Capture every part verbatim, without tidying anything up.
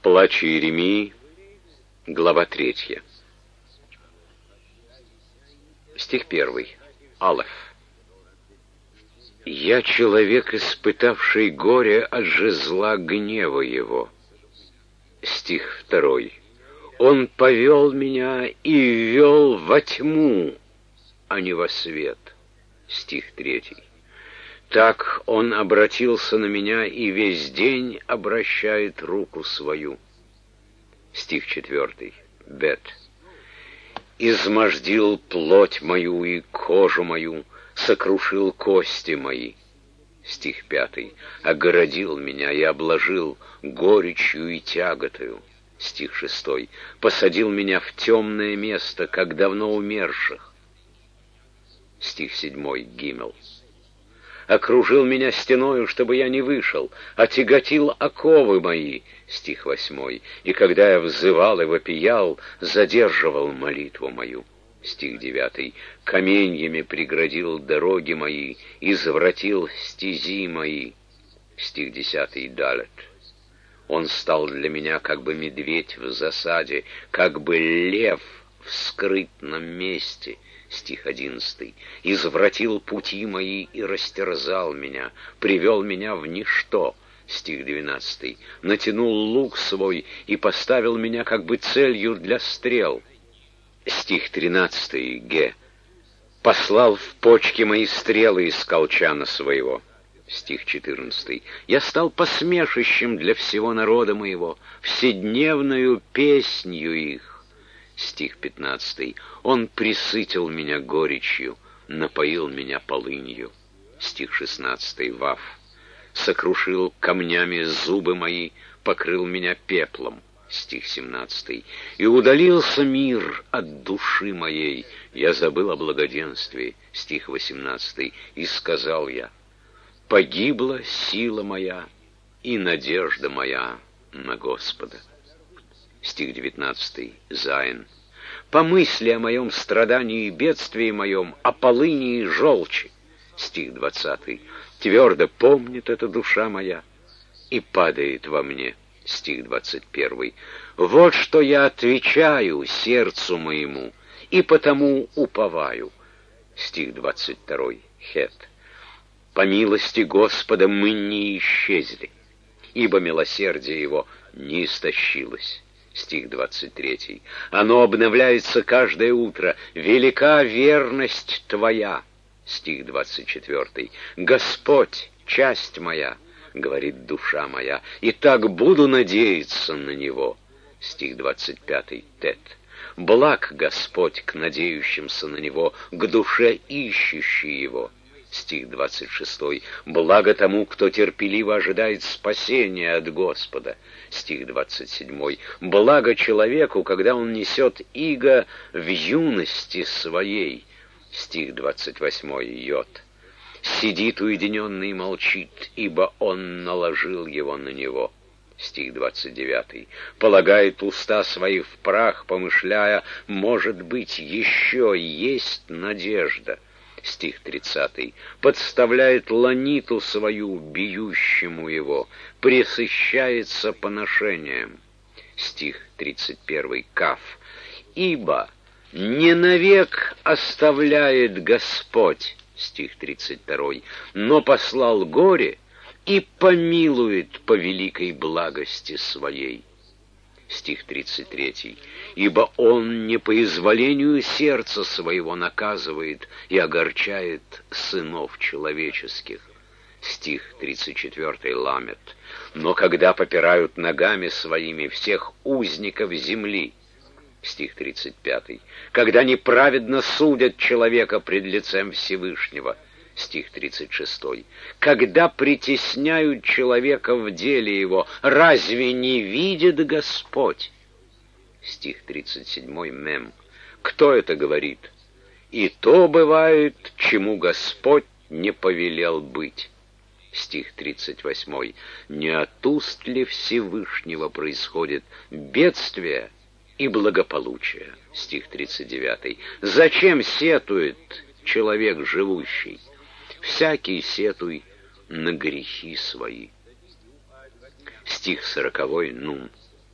Плач Иеремии, глава третья. Стих первый. Алеф. «Я человек, испытавший горе от жезла гнева его». Стих второй. «Он повел меня и ввел во тьму, а не во свет». Стих третий. «Так он обратился на меня и весь день обращает руку свою». Стих четвертый. Бет. «Измождил плоть мою и кожу мою, сокрушил кости мои». Стих пятый. «Огородил меня и обложил горечью и тяготою». Стих шестой. «Посадил меня в темное место, как давно умерших». Стих седьмой. Гимел. «Окружил меня стеною, чтобы я не вышел, отяготил оковы мои». Стих восьмой. «И когда я взывал и вопиял, задерживал молитву мою». Стих девятый. «Каменьями преградил дороги мои, извратил стези мои». Стих десятый. Далет. «Он стал для меня как бы медведь в засаде, как бы лев в скрытном месте». Стих одиннадцатый. «Извратил пути мои и растерзал меня, привел меня в ничто». Стих двенадцатый. «Натянул лук свой и поставил меня как бы целью для стрел». Стих тринадцатый. Ге. «Послал в почки мои стрелы из колчана своего». Стих четырнадцатый. «Я стал посмешищем для всего народа моего, вседневную песнью их». Стих пятнадцатый. «Он пресытил меня горечью, напоил меня полынью». Стих шестнадцатый. Вав. «Сокрушил камнями зубы мои, покрыл меня пеплом». Стих семнадцатый. «И удалился мир от души моей, я забыл о благоденствии». Стих восемнадцатый. «И сказал я: погибла сила моя и надежда моя на Господа». Стих девятнадцатый. Зайн. «Помысли о моем страдании и бедствии моем, о полыни и желчи». Стих двадцатый. «Твердо помнит эта душа моя и падает во мне». Стих двадцать первый. «Вот что я отвечаю сердцу моему, и потому уповаю». Стих двадцать второй. Хет. «По милости Господа мы не исчезли, ибо милосердие Его не истощилось». Стих двадцать третий. «Оно обновляется каждое утро, велика верность Твоя». Стих двадцать четвертый. «Господь, часть моя, говорит душа моя, и так буду надеяться на Него». Стих двадцать пятый. Тет. «Благ Господь к надеющимся на Него, к душе ищущей Его». Стих двадцать шестой. «Благо тому, кто терпеливо ожидает спасения от Господа». Стих двадцать седьмой. «Благо человеку, когда он несет иго в юности своей». Стих двадцать восьмой. Йод. «Сидит уединенный и молчит, ибо он наложил его на него». Стих двадцать девятый. «Полагает уста свои в прах, помышляя, может быть, еще есть надежда». Стих тридцатый. «Подставляет ланиту свою бьющему его, пресыщается поношением». Стих тридцать первый. Каф. «Ибо не навек оставляет Господь». Стих тридцать второй. «Но послал горе и помилует по великой благости своей». Стих тридцать третий. «Ибо он не по изволению сердца своего наказывает и огорчает сынов человеческих». Стих тридцать четвертый. Ламет. «Но когда попирают ногами своими всех узников земли». Стих тридцать пятый. «Когда неправедно судят человека пред лицем Всевышнего». Стих тридцать шестой. «Когда притесняют человека в деле его, разве не видит Господь?» Стих тридцать седьмой. Мем. «Кто это говорит? И то бывает, чему Господь не повелел быть». Стих тридцать восьмой. «Не от уст ли Всевышнего происходит бедствие и благополучие?» Стих тридцать девятый. «Зачем сетует человек живущий? Всякий сетуй на грехи свои». Стих сороковой. Нун.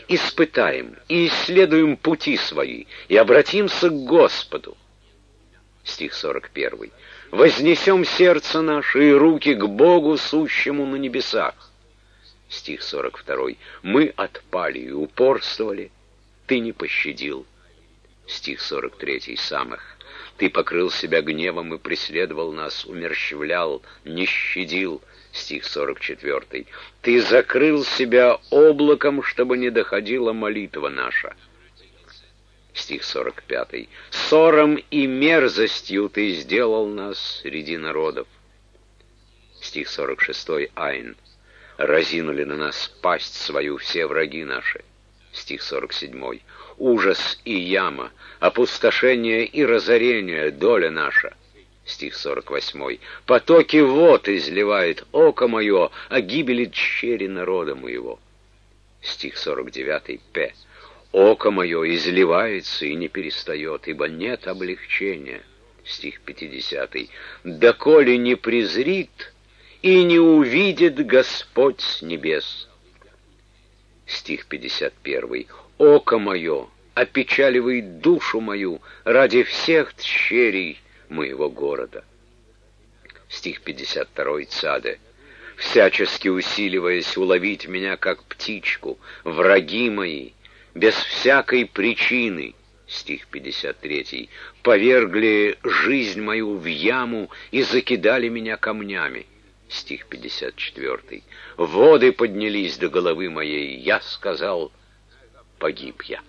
испытаем и исследуем пути свои, и обратимся к Господу. Стих сорок первый. Вознесем сердце наше и руки к Богу, сущему на небесах. Стих сорок второй. Мы отпали и упорствовали, ты не пощадил. Стих сорок третий. Самых. Ты покрыл себя гневом и преследовал нас, умерщвлял, не щадил. Стих сорок четвертый. Ты закрыл себя облаком, чтобы не доходила молитва наша. Стих сорок пятый. Ссором и мерзостью ты сделал нас среди народов. Стих сорок шестой. Айн. Разинули на нас пасть свою все враги наши. Стих сорок седьмой. Ужас и яма, опустошение и разорение доля наша. Стих сорок восьмой. Потоки вод изливает око мое о гибели дщери народа моего. Стих сорок девятый. П. Око мое изливается и не перестает, ибо нет облегчения. Стих пятидесятый. Доколе не презрит и не увидит Господь с небес. Стих пятьдесят первый. Око мое опечаливает душу мою ради всех тщерей моего города. Стих пятьдесят второй. Цаде. Всячески усиливаясь уловить меня, как птичку, враги мои, без всякой причины. Стих пятьдесят третий. Повергли жизнь мою в яму и закидали меня камнями. Стих пятьдесят четвертый. Воды поднялись до головы моей, я сказал, погиб я.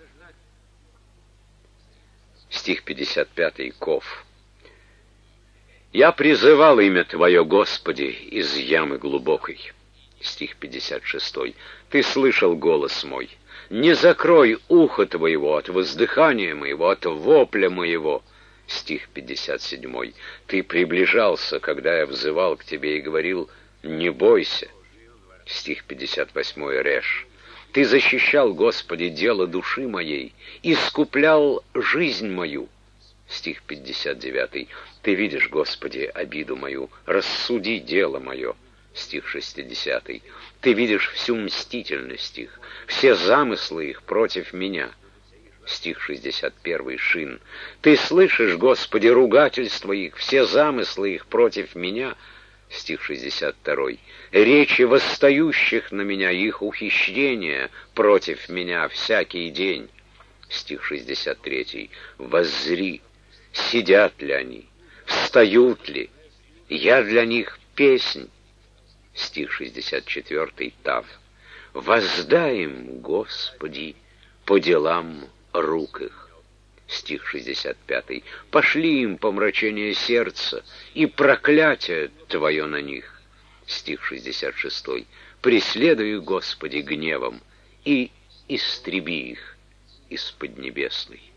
Стих пятьдесят пятый. Ков. Я призывал имя Твое, Господи, из ямы глубокой. Стих пятьдесят шестой. Ты слышал голос мой. Не закрой ухо Твоего от воздыхания моего, от вопля моего. Стих пятьдесят седьмой. Ты приближался, когда я взывал к Тебе и говорил, не бойся. Стих пятьдесят восьмой. Реш. Ты защищал, Господи, дело души моей, искуплял жизнь мою. Стих пятьдесят девятый. Ты видишь, Господи, обиду мою, рассуди дело мое. Стих шестидесятый. Ты видишь всю мстительность их, все замыслы их против меня. Стих шестьдесят первый. Шин. Ты слышишь, Господи, ругательства их, все замыслы их против меня. Стих шестьдесят второй. Речи восстающих на меня, их ухищрения против меня всякий день. Стих шестьдесят третий. Воззри, сидят ли они, встают ли, я для них песнь. Стих шестьдесят четвертый. Тав. Воздай им, Господи, по делам рук их. Стих шестьдесят пятый. Пошли им помрачение сердца и проклятие Твое на них. Стих шестьдесят шестой. Преследуй, Господи, гневом и истреби их из Поднебесной.